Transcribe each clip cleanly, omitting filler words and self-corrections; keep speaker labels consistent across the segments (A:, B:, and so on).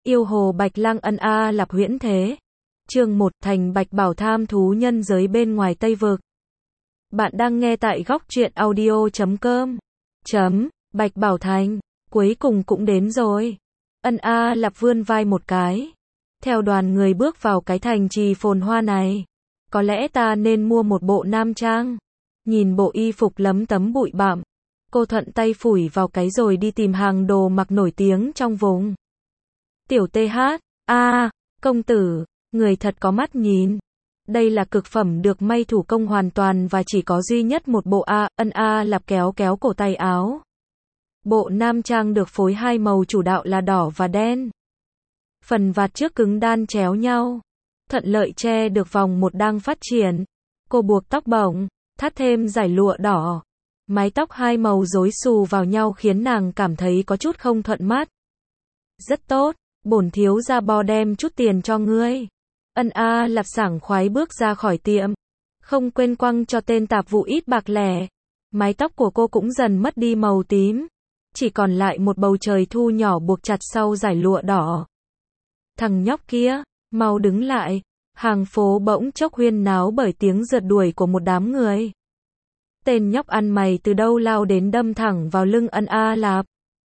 A: Yêu hồ Bạch Lang ân a Lạp huyễn thế. Chương 1 Thành Bạch Bảo tham thú nhân giới bên ngoài Tây Vực. Bạn đang nghe tại góc truyện audio.com. Bạch Bảo Thành, cuối cùng cũng đến rồi. Ân a Lạp vươn vai một cái. Theo đoàn người bước vào cái thành trì phồn hoa này. Có lẽ ta nên mua một bộ nam trang. Nhìn bộ y phục lấm tấm bụi bặm. Cô thuận tay phủi vào cái rồi đi tìm hàng đồ mặc nổi tiếng trong vùng. Tiểu TH, công tử, người thật có mắt nhìn. Đây là cực phẩm được may thủ công hoàn toàn và chỉ có duy nhất một bộ Ân a Lạp kéo cổ tay áo. Bộ nam trang được phối hai màu chủ đạo là đỏ và đen. Phần vạt trước cứng đan chéo nhau. Thuận lợi che được vòng một đang phát triển. Cô buộc tóc bổng, thắt thêm dải lụa đỏ. Mái tóc hai màu rối xù vào nhau khiến nàng cảm thấy có chút không thuận mắt. Rất tốt, bổn thiếu gia bo đem chút tiền cho ngươi. Ân a Lạp sảng khoái bước ra khỏi tiệm. Không quên quăng cho tên tạp vụ ít bạc lẻ. Mái tóc của cô cũng dần mất đi màu tím. Chỉ còn lại một bầu trời thu nhỏ buộc chặt sau dải lụa đỏ. Thằng nhóc kia, mau đứng lại. Hàng phố bỗng chốc huyên náo bởi tiếng rượt đuổi của một đám người. Tên nhóc ăn mày từ đâu lao đến đâm thẳng vào lưng Ân a Lạp.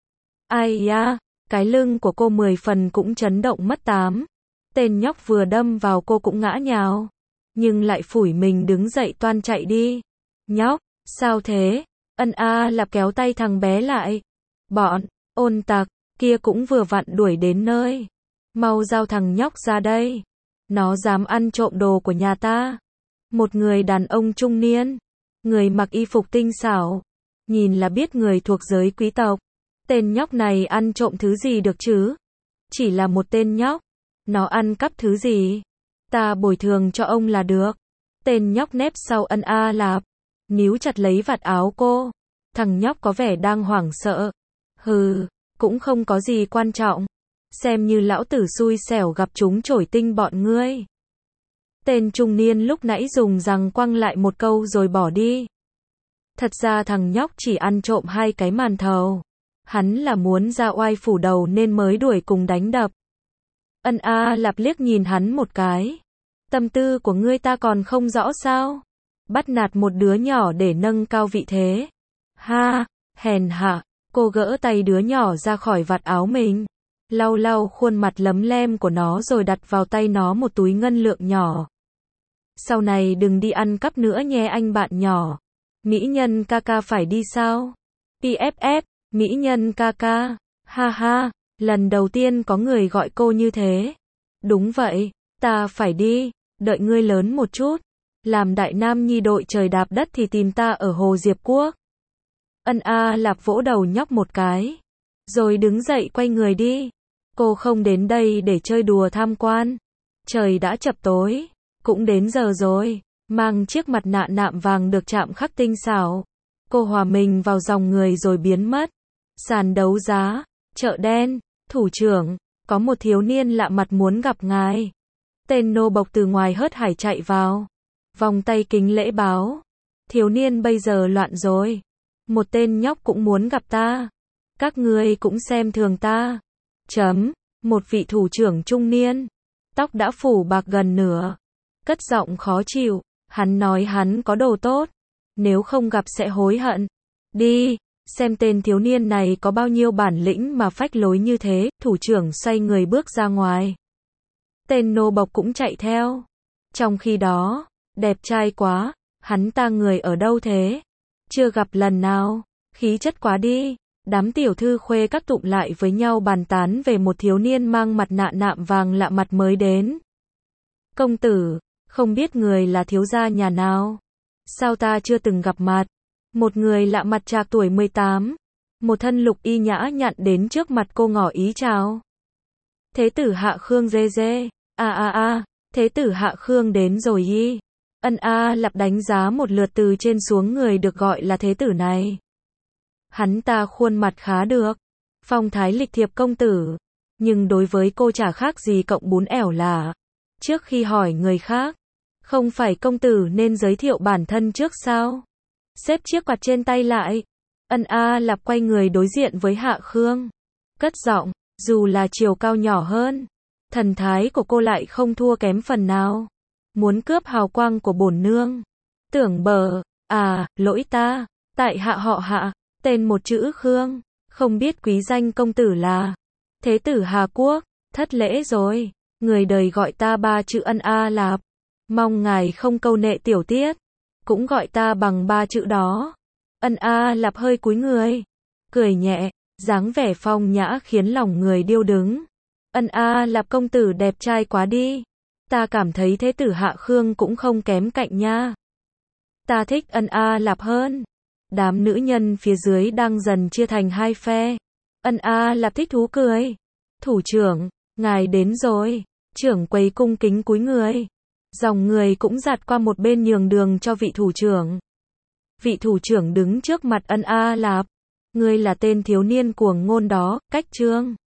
A: Ai da, cái lưng của cô 10 phần cũng chấn động mất 8. Tên nhóc vừa đâm vào cô cũng ngã nhào. Nhưng lại phủi mình đứng dậy toan chạy đi. Nhóc, sao thế? Ân a Lạp kéo tay thằng bé lại. Bọn ôn tặc kia cũng vừa vặn đuổi đến nơi. Mau giao thằng nhóc ra đây. Nó dám ăn trộm đồ của nhà ta. Một người đàn ông trung niên. Người mặc y phục tinh xảo. Nhìn là biết người thuộc giới quý tộc. Tên nhóc này ăn trộm thứ gì được chứ? Chỉ là một tên nhóc. Nó ăn cắp thứ gì? Ta bồi thường cho ông là được. Tên nhóc nép sau Ân a Lạp. Níu chặt lấy vạt áo cô. Thằng nhóc có vẻ đang hoảng sợ. Hừ, cũng không có gì quan trọng. Xem như lão tử xui xẻo gặp chúng chổi tinh bọn ngươi. Tên trung niên lúc nãy dùng răng quăng lại một câu rồi bỏ đi. Thật ra thằng nhóc chỉ ăn trộm 2 cái màn thầu. Hắn là muốn ra oai phủ đầu nên mới đuổi cùng đánh đập. Ân a Lạp liếc nhìn hắn một cái. Tâm tư của ngươi ta còn không rõ sao? Bắt nạt một đứa nhỏ để nâng cao vị thế. Ha, hèn hạ. Cô gỡ tay đứa nhỏ ra khỏi vạt áo mình. Lau lau khuôn mặt lấm lem của nó rồi đặt vào tay nó một túi ngân lượng nhỏ. Sau này đừng đi ăn cắp nữa nhé anh bạn nhỏ. Mỹ nhân ca ca phải đi sao? PFF, Mỹ nhân ca ca. Ha ha, lần đầu tiên có người gọi cô như thế. Đúng vậy, ta phải đi, đợi ngươi lớn một chút. Làm đại nam nhi đội trời đạp đất thì tìm ta ở Hồ Diệp Quốc. Ân a Lạp vỗ đầu nhóc một cái. Rồi đứng dậy quay người đi. Cô không đến đây để chơi đùa tham quan. Trời đã chập tối. Cũng đến giờ rồi. Mang chiếc mặt nạ nạm vàng được chạm khắc tinh xảo. Cô hòa mình vào dòng người rồi biến mất. Sàn đấu giá. Chợ đen. Thủ trưởng. Có một thiếu niên lạ mặt muốn gặp ngài. Tên nô bộc từ ngoài hớt hải chạy vào. Vòng tay kính lễ báo. Thiếu niên bây giờ loạn rồi. Một tên nhóc cũng muốn gặp ta. Các ngươi cũng xem thường ta. Một vị thủ trưởng trung niên. Tóc đã phủ bạc gần nửa. Cất giọng khó chịu. Hắn nói hắn có đồ tốt. Nếu không gặp sẽ hối hận. Đi, xem tên thiếu niên này có bao nhiêu bản lĩnh mà phách lối như thế. Thủ trưởng xoay người bước ra ngoài. Tên nô bộc cũng chạy theo. Trong khi đó, đẹp trai quá. Hắn ta người ở đâu thế? Chưa gặp lần nào. Khí chất quá đi. Đám tiểu thư khuê các tụm lại với nhau bàn tán về một thiếu niên mang mặt nạ nạm vàng lạ mặt mới đến. Công tử, không biết người là thiếu gia nhà nào? Sao ta chưa từng gặp mặt? Một người lạ mặt trạc tuổi 18. Một thân lục y nhã nhặn đến trước mặt cô ngỏ ý chào. Thế tử Hạ Khương dê dê. Thế tử Hạ Khương đến rồi y. Ân a Lạp đánh giá một lượt từ trên xuống người được gọi là thế tử này. Hắn ta khuôn mặt khá được. Phong thái lịch thiệp công tử. Nhưng đối với cô chả khác gì cọng bún ẻo lả. Trước khi hỏi người khác. Không phải công tử nên giới thiệu bản thân trước sao? Xếp chiếc quạt trên tay lại. Ân a Lạp quay người đối diện với Hạ Khương. Cất giọng. Dù là chiều cao nhỏ hơn, thần thái của cô lại không thua kém phần nào. Muốn cướp hào quang của bổn nương. Tưởng bờ, lỗi ta, tại hạ họ Hạ, tên một chữ Khương, không biết quý danh công tử là Thế tử Hà Quốc, thất lễ rồi, người đời gọi ta ba chữ Ân A Lạp, mong ngài không câu nệ tiểu tiết, cũng gọi ta bằng ba chữ đó. Ân A Lạp hơi cúi người, cười nhẹ, dáng vẻ phong nhã khiến lòng người điêu đứng. Ân A Lạp công tử đẹp trai quá đi, ta cảm thấy thế tử Hạ Khương cũng không kém cạnh nha. Ta thích Ân A Lạp hơn. Đám nữ nhân phía dưới đang dần chia thành hai phe. Ân A Lạp thích thú cười. Thủ trưởng, ngài đến rồi. Trưởng quầy cung kính cúi người. Dòng người cũng giạt qua một bên nhường đường cho vị thủ trưởng. Vị thủ trưởng đứng trước mặt Ân A Lạp. Ngươi là tên thiếu niên cuồng ngôn đó, Cách Trương.